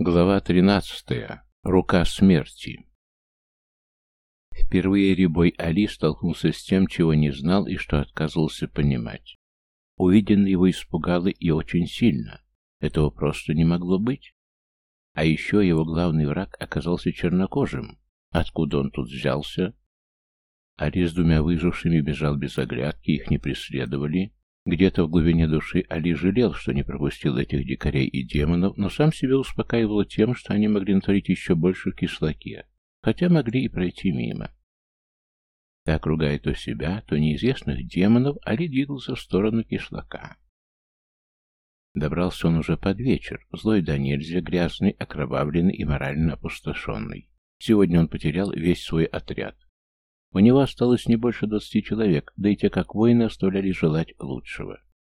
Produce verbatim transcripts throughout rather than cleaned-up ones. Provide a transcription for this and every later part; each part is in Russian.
Глава тринадцатая. Рука смерти. Впервые Рябой Али столкнулся с тем, чего не знал и что отказывался понимать. Увиденное его испугало и очень сильно. Этого просто не могло быть. А еще его главный враг оказался чернокожим. Откуда он тут взялся? Али с двумя выжившими бежал без оглядки, их не преследовали. Где-то в глубине души Али жалел, что не пропустил этих дикарей и демонов, но сам себя успокаивал тем, что они могли натворить еще больше в кишлаке, хотя могли и пройти мимо. Так, ругая то себя, то неизвестных демонов, Али двигался в сторону кишлака. Добрался он уже под вечер, злой да нельзя, грязный, окровавленный и морально опустошенный. Сегодня он потерял весь свой отряд. У него осталось не больше двадцати человек, да и те, как воины, оставляли желать лучшего.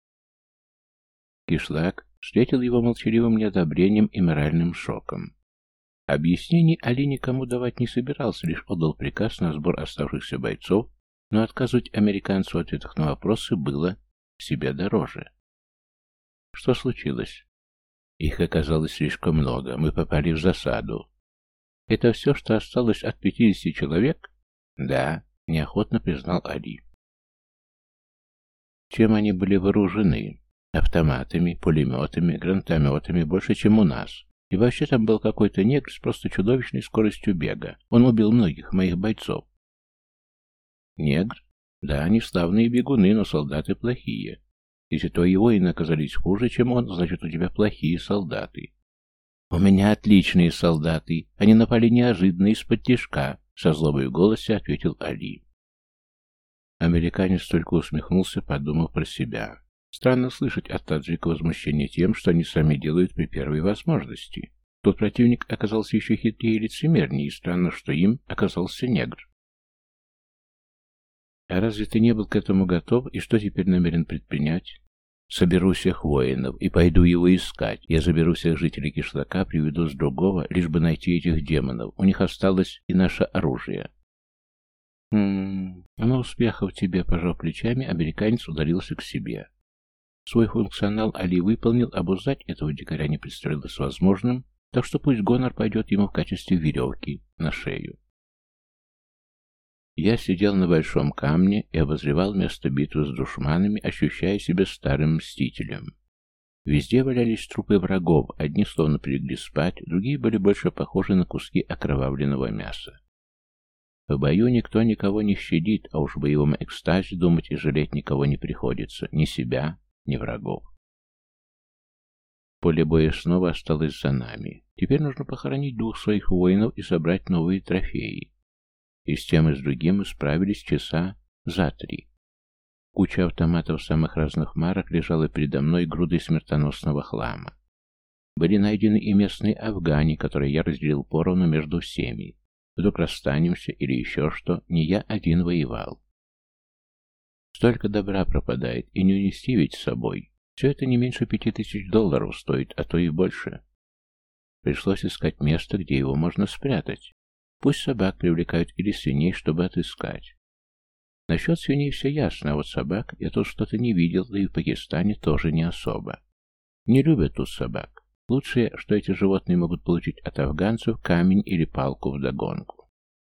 Кишлак встретил его молчаливым неодобрением и моральным шоком. Объяснений Али никому давать не собирался, лишь отдал приказ на сбор оставшихся бойцов, но отказывать американцу в ответах на вопросы было себе дороже. Что случилось? Их оказалось слишком много, мы попали в засаду. Это все, что осталось от пятидесяти человек? Да, неохотно признал Али. Чем они были вооружены? Автоматами, пулеметами, гранатометами, больше, чем у нас. И вообще там был какой-то негр с просто чудовищной скоростью бега. Он убил многих моих бойцов. Негр? Да, они славные бегуны, но солдаты плохие. Если твои воины оказались хуже, чем он, значит, у тебя плохие солдаты. У меня отличные солдаты. Они напали неожиданно из-под тишка. Со злобой в голосе ответил Али. Американец только усмехнулся, подумав про себя. Странно слышать от таджика возмущение тем, что они сами делают при первой возможности. Тот противник оказался еще хитрее и лицемернее, и странно, что им оказался негр. А разве ты не был к этому готов, и что теперь намерен предпринять? Соберу всех воинов и пойду его искать. Я заберу всех жителей кишлака, приведу с другого, лишь бы найти этих демонов. У них осталось и наше оружие. Хм, на успехов тебе, пожав плечами, американец удалился к себе. Свой функционал Али выполнил, обуздать этого дикаря не представлялось возможным, так что пусть гонор пойдет ему в качестве веревки на шею. Я сидел на большом камне и обозревал место битвы с душманами, ощущая себя старым мстителем. Везде валялись трупы врагов, одни словно прилегли спать, другие были больше похожи на куски окровавленного мяса. В бою никто никого не щадит, а уж в боевом экстазе думать и жалеть никого не приходится, ни себя, ни врагов. Поле боя снова осталось за нами. Теперь нужно похоронить двух своих воинов и собрать новые трофеи. И с тем, и с другим мы справились часа за три. Куча автоматов самых разных марок лежала передо мной грудой смертоносного хлама. Были найдены и местные афгане, которые я разделил поровну между всеми. Вдруг расстанемся или еще что, не я один воевал. Столько добра пропадает, и не унести ведь с собой. Все это не меньше пяти тысяч долларов стоит, а то и больше. Пришлось искать место, где его можно спрятать. Пусть собак привлекают или свиней, чтобы отыскать. Насчет свиней все ясно, а вот собак я тут что-то не видел, да и в Пакистане тоже не особо. Не любят тут собак. Лучшее, что эти животные могут получить от афганцев, камень или палку вдогонку.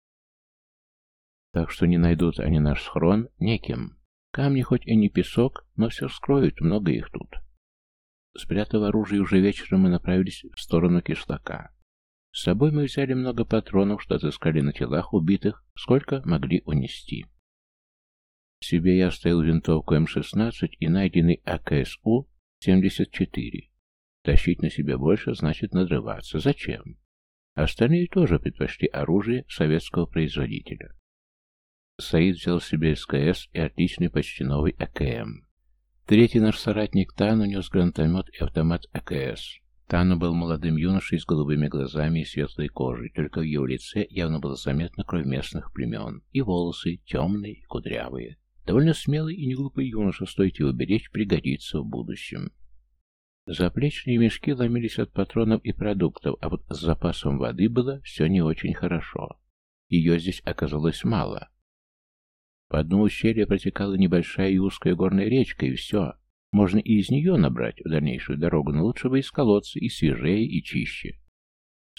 Так что не найдут они наш схрон неким. Камни хоть и не песок, но все скроют, много их тут. Спрятав оружие, уже вечером мы направились в сторону кишлака. С собой мы взяли много патронов, что отыскали на телах убитых, сколько могли унести. Себе я оставил винтовку эм шестнадцать и найденный а ка эс у семьдесят четыре. Тащить на себе больше значит надрываться. Зачем? Остальные тоже предпочли оружие советского производителя. Саид взял себе эс ка эс и отличный почти новый а ка эм. Третий наш соратник Тану нес гранатомет и автомат а ка эс. Тану был молодым юношей с голубыми глазами и светлой кожей, только в его лице явно было заметно кровь местных племен, и волосы темные и кудрявые. Довольно смелый и неглупый юноша, стоит его беречь, пригодится в будущем. Заплечные мешки ломились от патронов и продуктов, а вот с запасом воды было все не очень хорошо. Ее здесь оказалось мало. По дну ущелья протекала небольшая и узкая горная речка, и все. Можно и из нее набрать в дальнейшую дорогу, но лучше бы из колодца, и свежее, и чище.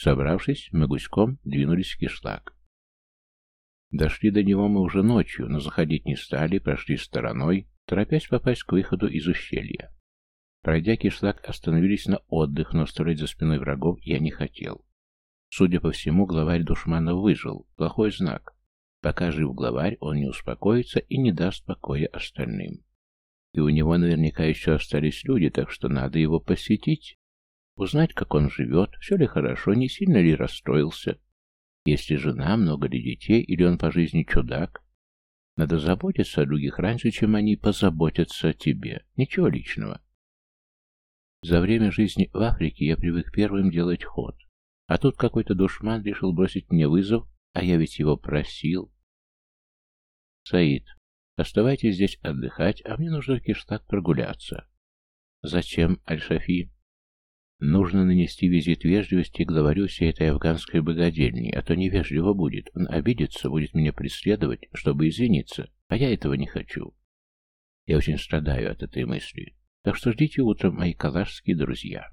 Собравшись, мы гуськом двинулись в кишлак. Дошли до него мы уже ночью, но заходить не стали, прошли стороной, торопясь попасть к выходу из ущелья. Пройдя кишлак, остановились на отдых, но оставлять за спиной врагов я не хотел. Судя по всему, главарь душманов выжил. Плохой знак. Пока жив главарь, он не успокоится и не даст покоя остальным. И у него наверняка еще остались люди, так что надо его посетить. Узнать, как он живет, все ли хорошо, не сильно ли расстроился. Есть ли жена, много ли детей, или он по жизни чудак. Надо заботиться о других раньше, чем они позаботятся о тебе. Ничего личного. За время жизни в Африке я привык первым делать ход. А тут какой-то душман решил бросить мне вызов, а я ведь его просил. Саид, оставайтесь здесь отдыхать, а мне нужно в кишлак прогуляться. Зачем, Аль-Шафи? Нужно нанести визит вежливости главарю всей этой афганской богадельни, а то невежливо будет. Он обидится, будет меня преследовать, чтобы извиниться, а я этого не хочу. Я очень страдаю от этой мысли. Так что ждите утром, мои калашские друзья.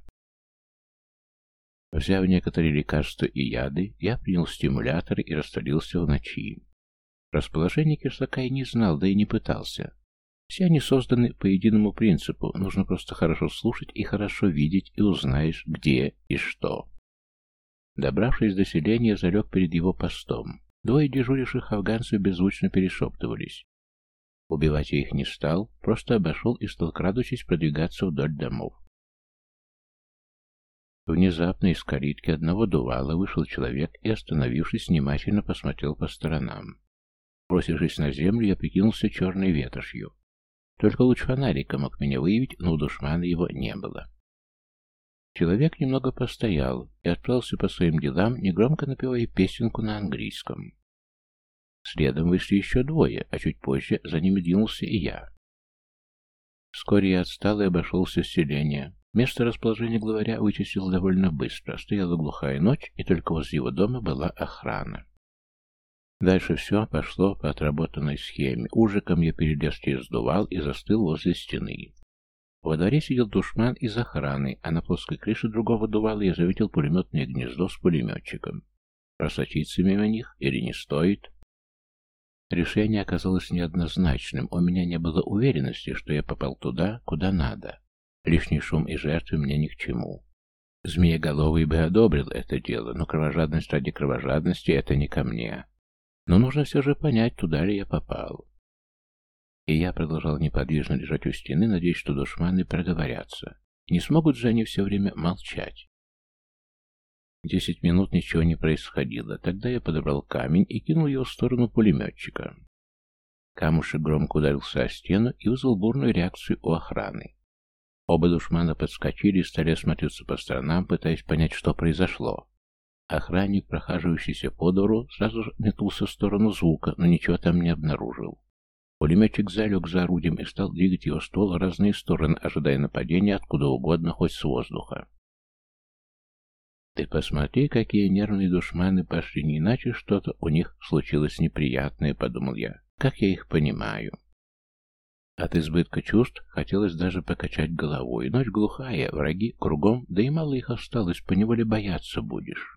Взяв некоторые лекарства и яды, я принял стимуляторы и растворился в ночи. Расположение кишлака я не знал, да и не пытался. Все они созданы по единому принципу, нужно просто хорошо слушать и хорошо видеть, и узнаешь, где и что. Добравшись до селения, залег перед его постом. Двое дежуривших афганцев беззвучно перешептывались. Убивать я их не стал, просто обошел и стал, крадучись, продвигаться вдоль домов. Внезапно из калитки одного дувала вышел человек и, остановившись, внимательно посмотрел по сторонам. Бросившись на землю, я прикинулся черной ветошью. Только луч фонарика мог меня выявить, но у душмана его не было. Человек немного постоял и отправился по своим делам, негромко напевая песенку на английском. Следом вышли еще двое, а чуть позже за ними двинулся и я. Вскоре я отстал и обошел все селение. Место расположения главаря вычислил довольно быстро. Стояла глухая ночь, и только возле его дома была охрана. Дальше все пошло по отработанной схеме. Ужиком я перелез через дувал и застыл возле стены. Во дворе сидел душман из охраны, а на плоской крыше другого дувала я заметил пулеметное гнездо с пулеметчиком. Просочиться мимо них или не стоит? Решение оказалось неоднозначным. У меня не было уверенности, что я попал туда, куда надо. Лишний шум и жертвы мне ни к чему. Змееголовый бы одобрил это дело, но кровожадность ради кровожадности — это не ко мне. Но нужно все же понять, туда ли я попал. И я продолжал неподвижно лежать у стены, надеясь, что душманы проговорятся. Не смогут же они все время молчать. Десять минут ничего не происходило. Тогда я подобрал камень и кинул его в сторону пулеметчика. Камушек громко ударился о стену и вызвал бурную реакцию у охраны. Оба душмана подскочили и стали осматриваться по сторонам, пытаясь понять, что произошло. Охранник, прохаживающийся по двору, сразу же метнулся в сторону звука, но ничего там не обнаружил. Пулеметчик залег за орудием и стал двигать его ствол в разные стороны, ожидая нападения откуда угодно, хоть с воздуха. Ты посмотри, какие нервные душманы пошли, не иначе что-то у них случилось неприятное, подумал я. Как я их понимаю? От избытка чувств хотелось даже покачать головой. Ночь глухая, враги кругом, да и мало их осталось, поневоле бояться будешь.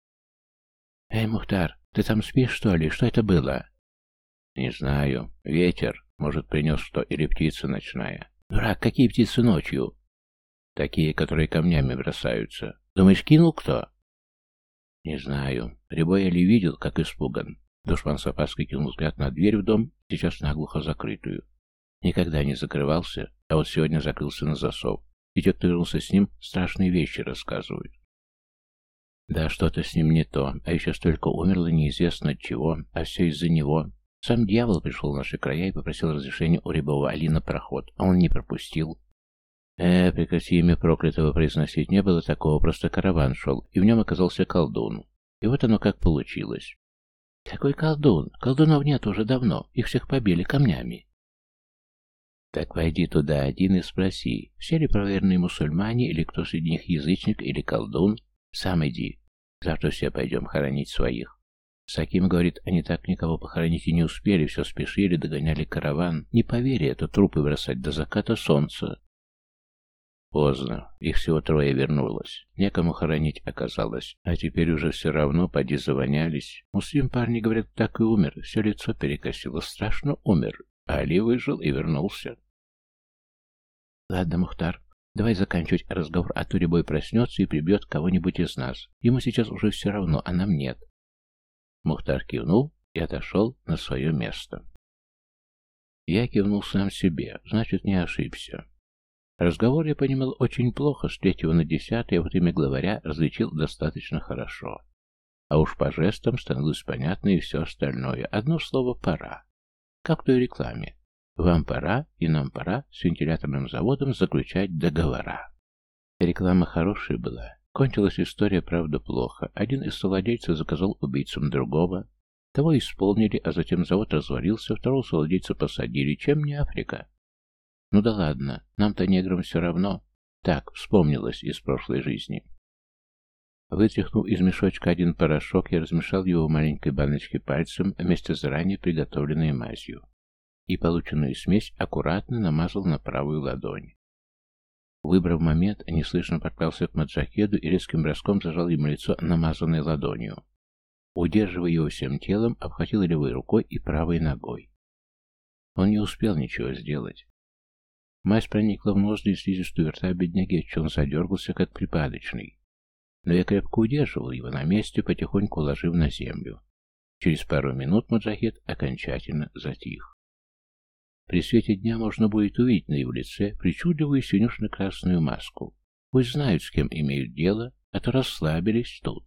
«Эй, Мухтар, ты там спишь, что ли? Что это было?» «Не знаю. Ветер. Может, принес что, или птица ночная». «Дурак, какие птицы ночью?» «Такие, которые камнями бросаются. Думаешь, кинул кто?» «Не знаю. Рябой ли видел, как испуган?» Душман с опаской кинул взгляд на дверь в дом, сейчас наглухо закрытую. Никогда не закрывался, а вот сегодня закрылся на засов. И те, кто вернулся с ним, страшные вещи рассказывают. Да, что-то с ним не то, а еще столько умерло неизвестно от чего, а все из-за него. Сам дьявол пришел в наши края и попросил разрешения у Рябова Али на проход, а он не пропустил. Э, прекрати имя проклятого произносить, не было такого, просто караван шел, и в нем оказался колдун. И вот оно как получилось. Какой колдун? Колдунов нет уже давно, их всех побили камнями. Так войди туда один и спроси, все ли правоверные мусульмане, или кто среди них язычник или колдун. Сам иди. Завтра все пойдем хоронить своих. Саким говорит, они так никого похоронить и не успели, все спешили, догоняли караван. Не поверь, это трупы бросать до заката солнца. Поздно. Их всего трое вернулось. Некому хоронить оказалось. А теперь уже все равно, поди завонялись. Муслим парни говорят, так и умер. Все лицо перекосило. Страшно умер. А Али выжил и вернулся. Ладно, Мухтар, давай заканчивать разговор, а то любой проснется и прибьет кого-нибудь из нас. Ему сейчас уже все равно, а нам нет. Мухтар кивнул и отошел на свое место. Я кивнул сам себе, значит, не ошибся. Разговор я понимал очень плохо, с третьего на десятое, во время главаря различил достаточно хорошо. А уж по жестам становилось понятно и все остальное. Одно слово «пора». Как в той рекламе. Вам пора, и нам пора с вентиляторным заводом заключать договора. Реклама хорошая была. Кончилась история, правда, плохо. Один из совладельцев заказал убийцам другого. Того исполнили, а затем завод развалился, второго совладельца посадили. Чем не Африка? Ну да ладно, нам-то неграм все равно. Так, вспомнилось из прошлой жизни. Вытряхнув из мешочка один порошок, я размешал его в маленькой баночке пальцем вместе с заранее приготовленной мазью. И полученную смесь аккуратно намазал на правую ладонь. Выбрав момент, неслышно подкрался к маджахеду и резким броском зажал ему лицо намазанной ладонью. Удерживая его всем телом, обхватил левой рукой и правой ногой. Он не успел ничего сделать. Мазь проникла в ноздри и слизистую рта бедняги, отчего он задергался, как припадочный. Но я крепко удерживал его на месте, потихоньку уложив на землю. Через пару минут маджахед окончательно затих. При свете дня можно будет увидеть на его лице причудливую синюшно-красную маску. Пусть знают, с кем имеют дело, а то расслабились тут.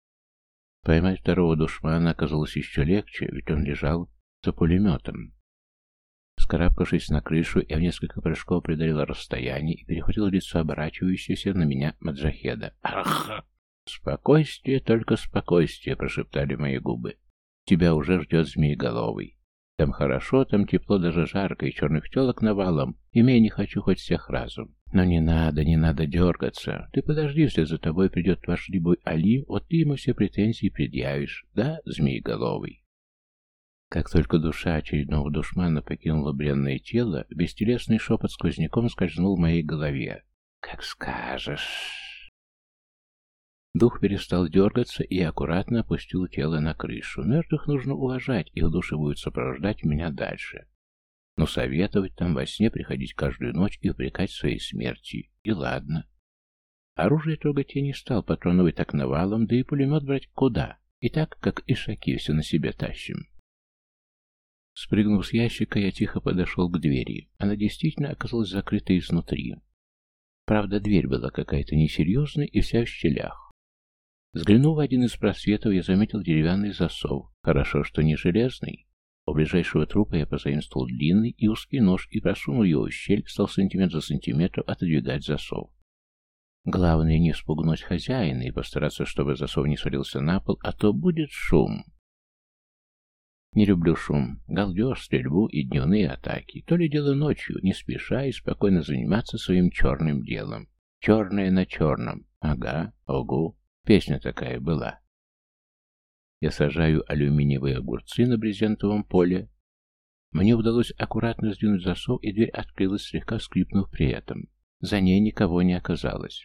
Поймать второго душмана оказалось еще легче, ведь он лежал за пулеметом. Скарабкавшись на крышу, я в несколько прыжков преодолел расстояние и перехватил лицо оборачивающегося на меня маджахеда. «Ах!» «Спокойствие, только спокойствие», — прошептали мои губы. «Тебя уже ждет змееголовый. Там хорошо, там тепло, даже жарко, и черных телок навалом. Имей не хочу хоть всех разом. Но не надо, не надо дергаться. Ты подожди, вслед за тобой придет ваш любой Али, вот ты ему все претензии предъявишь. Да, змееголовый?» Как только душа очередного душмана покинула бренное тело, бестелесный шепот сквозняком скользнул в моей голове. «Как скажешь». Дух перестал дергаться и аккуратно опустил тело на крышу. Мертвых нужно уважать, их души будут сопровождать меня дальше. Но советовать там во сне приходить каждую ночь и упрекать своей смерти. И ладно. Оружие трогать я не стал, патроновый так навалом, да и пулемет брать куда? И так, как ишаки, все на себе тащим. Спрыгнув с ящика, я тихо подошел к двери. Она действительно оказалась закрытой изнутри. Правда, дверь была какая-то несерьезная и вся в щелях. Взглянув в один из просветов, я заметил деревянный засов. Хорошо, что не железный. У ближайшего трупа я позаимствовал длинный и узкий нож и, просунув его в щель, стал сантиметр за сантиметром отодвигать засов. Главное не спугнуть хозяина и постараться, чтобы засов не свалился на пол, а то будет шум. Не люблю шум, галдеж, стрельбу и дневные атаки. То ли дело ночью, не спеша и спокойно заниматься своим черным делом. Черное на черном. Ага, ого. Песня такая была. Я сажаю алюминиевые огурцы на брезентовом поле. Мне удалось аккуратно сдвинуть засов, и дверь открылась, слегка скрипнув при этом. За ней никого не оказалось.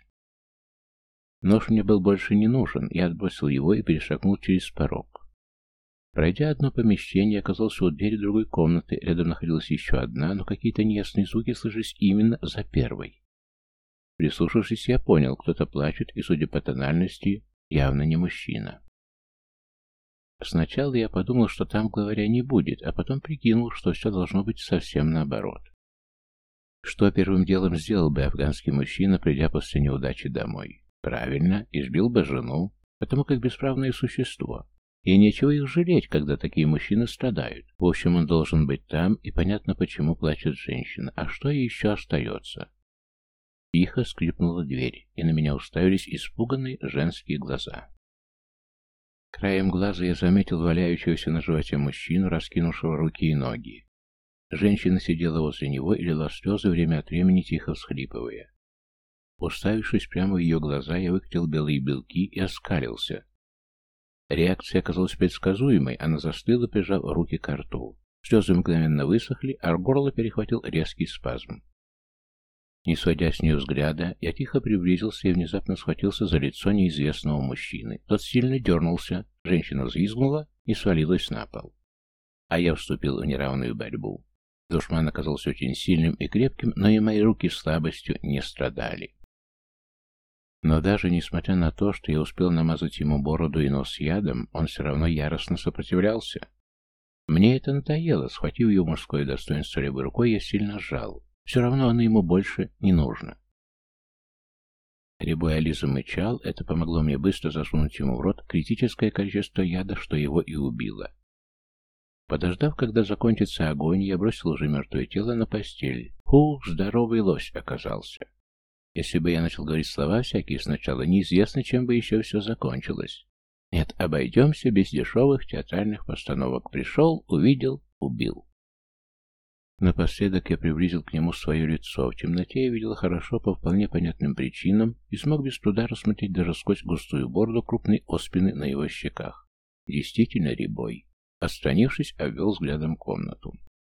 Нож мне был больше не нужен, я отбросил его и перешагнул через порог. Пройдя одно помещение, оказался у двери другой комнаты, рядом находилась еще одна, но какие-то неясные звуки слышались именно за первой. Прислушавшись, я понял, кто-то плачет, и, судя по тональности, явно не мужчина. Сначала я подумал, что там главаря не будет, а потом прикинул, что все должно быть совсем наоборот. Что первым делом сделал бы афганский мужчина, придя после неудачи домой? Правильно, избил бы жену, потому как бесправное существо. И нечего их жалеть, когда такие мужчины страдают. В общем, он должен быть там, и понятно, почему плачет женщина. А что ей еще остается? Тихо скрипнула дверь, и на меня уставились испуганные женские глаза. Краем глаза я заметил валяющегося на животе мужчину, раскинувшего руки и ноги. Женщина сидела возле него и лила слезы, время от времени тихо всхлипывая. Уставившись прямо в ее глаза, я выкатил белые белки и оскалился. Реакция оказалась предсказуемой, она застыла, прижав руки к рту. Слезы мгновенно высохли, а горло перехватил резкий спазм. Не сводя с нее взгляда, я тихо приблизился и внезапно схватился за лицо неизвестного мужчины. Тот сильно дернулся, женщина взвизгнула и свалилась на пол. А я вступил в неравную борьбу. Душман оказался очень сильным и крепким, но и мои руки слабостью не страдали. Но даже несмотря на то, что я успел намазать ему бороду и нос ядом, он все равно яростно сопротивлялся. Мне это надоело. Схватив его мужское достоинство левой рукой, я сильно сжал. Все равно оно ему больше не нужно. Рябой Али замычал, это помогло мне быстро засунуть ему в рот критическое количество яда, что его и убило. Подождав, когда закончится огонь, я бросил уже мертвое тело на постель. Фух, здоровый лось оказался. Если бы я начал говорить слова всякие сначала, неизвестно, чем бы еще все закончилось. Нет, обойдемся без дешевых театральных постановок. Пришел, увидел, убил. Напоследок я приблизил к нему свое лицо. В темноте я видел хорошо по вполне понятным причинам и смог без труда рассмотреть даже сквозь густую бороду крупной оспины на его щеках. Действительно Рябой. Отстранившись, обвел взглядом комнату.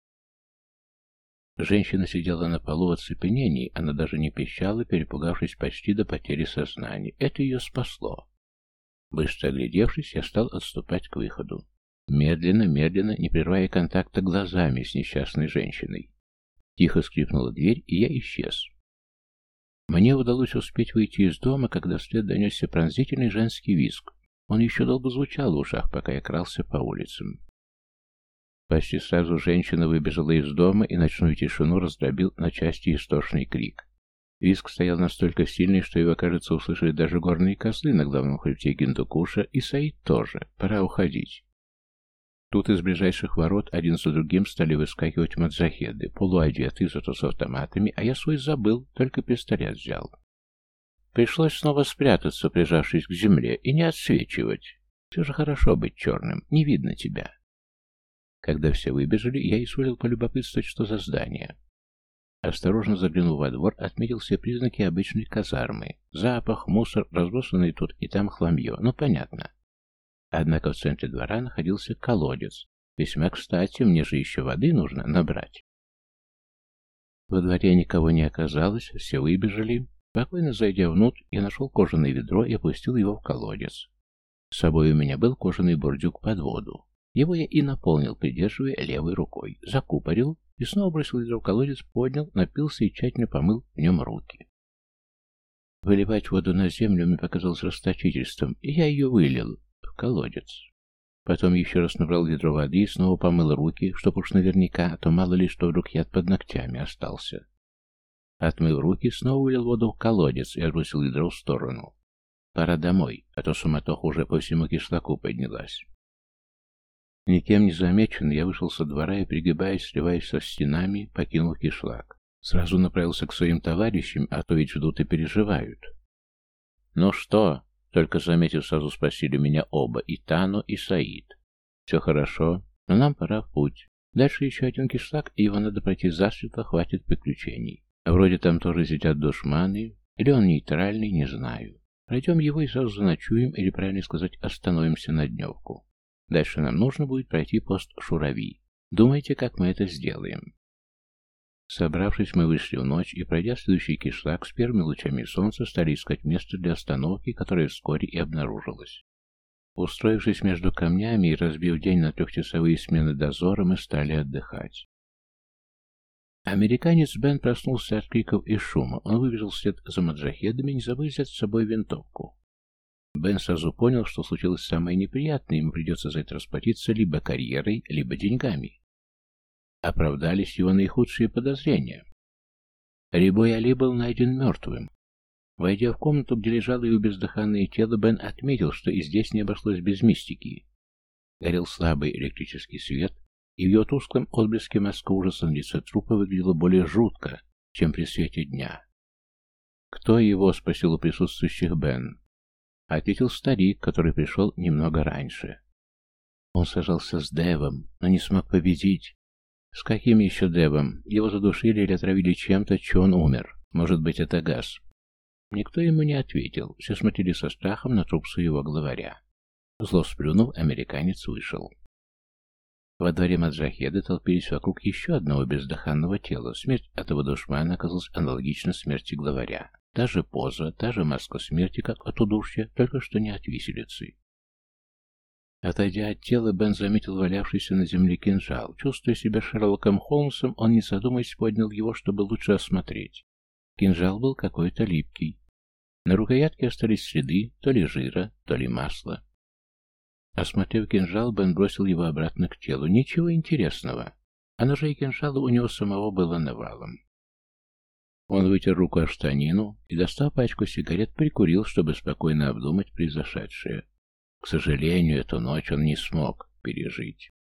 Женщина сидела на полу в оцепенении, она даже не пищала, перепугавшись почти до потери сознания. Это ее спасло. Быстро оглядевшись, я стал отступать к выходу. Медленно, медленно, не прерывая контакта глазами с несчастной женщиной. Тихо скрипнула дверь, и я исчез. Мне удалось успеть выйти из дома, когда вслед донесся пронзительный женский визг. Он еще долго звучал в ушах, пока я крался по улицам. Почти сразу женщина выбежала из дома, и ночную тишину раздробил на части истошный крик. Визг стоял настолько сильный, что его, кажется, услышали даже горные козлы на главном хребте Гиндукуша, и Саид тоже. Пора уходить. Тут из ближайших ворот один за другим стали выскакивать маджахеды, полуодетые, зато с автоматами, а я свой забыл, только пистолет взял. Пришлось снова спрятаться, прижавшись к земле, и не отсвечивать. Все же хорошо быть черным, не видно тебя. Когда все выбежали, я изволил полюбопытствовать, что за здание. Осторожно заглянув во двор, отметил все признаки обычной казармы. Запах, мусор, разбросанный тут и там хламье, ну понятно. Однако в центре двора находился колодец. Весьма кстати, мне же еще воды нужно набрать. Во дворе никого не оказалось, все выбежали. Спокойно зайдя внутрь, я нашел кожаное ведро и опустил его в колодец. С собой у меня был кожаный бурдюк под воду. Его я и наполнил, придерживая левой рукой. Закупорил и снова бросил ведро в колодец, поднял, напился и тщательно помыл в нем руки. Выливать воду на землю мне показалось расточительством, и я ее вылил в колодец. Потом еще раз набрал ведро воды и снова помыл руки, чтоб уж наверняка, а то мало ли что вдруг яд под ногтями остался. Отмыв руки, снова вылил воду в колодец и отбросил ведро в сторону. Пора домой, а то суматоха уже по всему кишлаку поднялась. Никем не замеченный, я вышел со двора и, пригибаясь, сливаясь со стенами, покинул кишлак. Сразу направился к своим товарищам, а то ведь ждут и переживают. «Ну что?» — только заметив, сразу спросили меня оба, и Тану, и Саид. «Все хорошо, но нам пора в путь. Дальше еще один кишлак, и его надо пройти засветло, хватит приключений. Вроде там тоже сидят душманы, или он нейтральный, не знаю. Пройдем его и сразу заночуем, или, правильно сказать, остановимся на дневку. Дальше нам нужно будет пройти пост Шурави. Думайте, как мы это сделаем». Собравшись, мы вышли в ночь и, пройдя следующий кишлак, с первыми лучами солнца стали искать место для остановки, которое вскоре и обнаружилось. Устроившись между камнями и разбив день на трехчасовые смены дозора, мы стали отдыхать. Американец Бен проснулся от криков и шума. Он выбежал вслед за маджахедами, не забыв взять с собой винтовку. Бен сразу понял, что случилось самое неприятное, ему придется за это расплатиться либо карьерой, либо деньгами. Оправдались его наихудшие подозрения. Рябой Али был найден мертвым. Войдя в комнату, где лежало его бездыханное тело, Бен отметил, что и здесь не обошлось без мистики. Горел слабый электрический свет, и в его тусклом отблеске маска ужаса на лице трупа выглядела более жутко, чем при свете дня. «Кто его?» — спросил у присутствующих Бен. Ответил старик, который пришел немного раньше. Он сражался с Девом, но не смог победить. С каким еще Девом? Его задушили или отравили чем-то, че он умер. Может быть, это газ. Никто ему не ответил. Все смотрели со страхом на труп своего главаря. Зло сплюнув, американец вышел. Во дворе Маджахеда толпились вокруг еще одного бездыханного тела. Смерть этого душмана оказалась аналогична смерти главаря. Та же поза, та же маска смерти, как от удушья, только что не от виселицы. Отойдя от тела, Бен заметил валявшийся на земле кинжал. Чувствуя себя Шерлоком Холмсом, он, не задумываясь, поднял его, чтобы лучше осмотреть. Кинжал был какой-то липкий. На рукоятке остались следы то ли жира, то ли масла. Осмотрев кинжал, Бен бросил его обратно к телу. Ничего интересного. А ножей и кинжала у него самого было навалом. Он вытер руку о штанину и, достав пачку сигарет, прикурил, чтобы спокойно обдумать произошедшее. К сожалению, эту ночь он не смог пережить.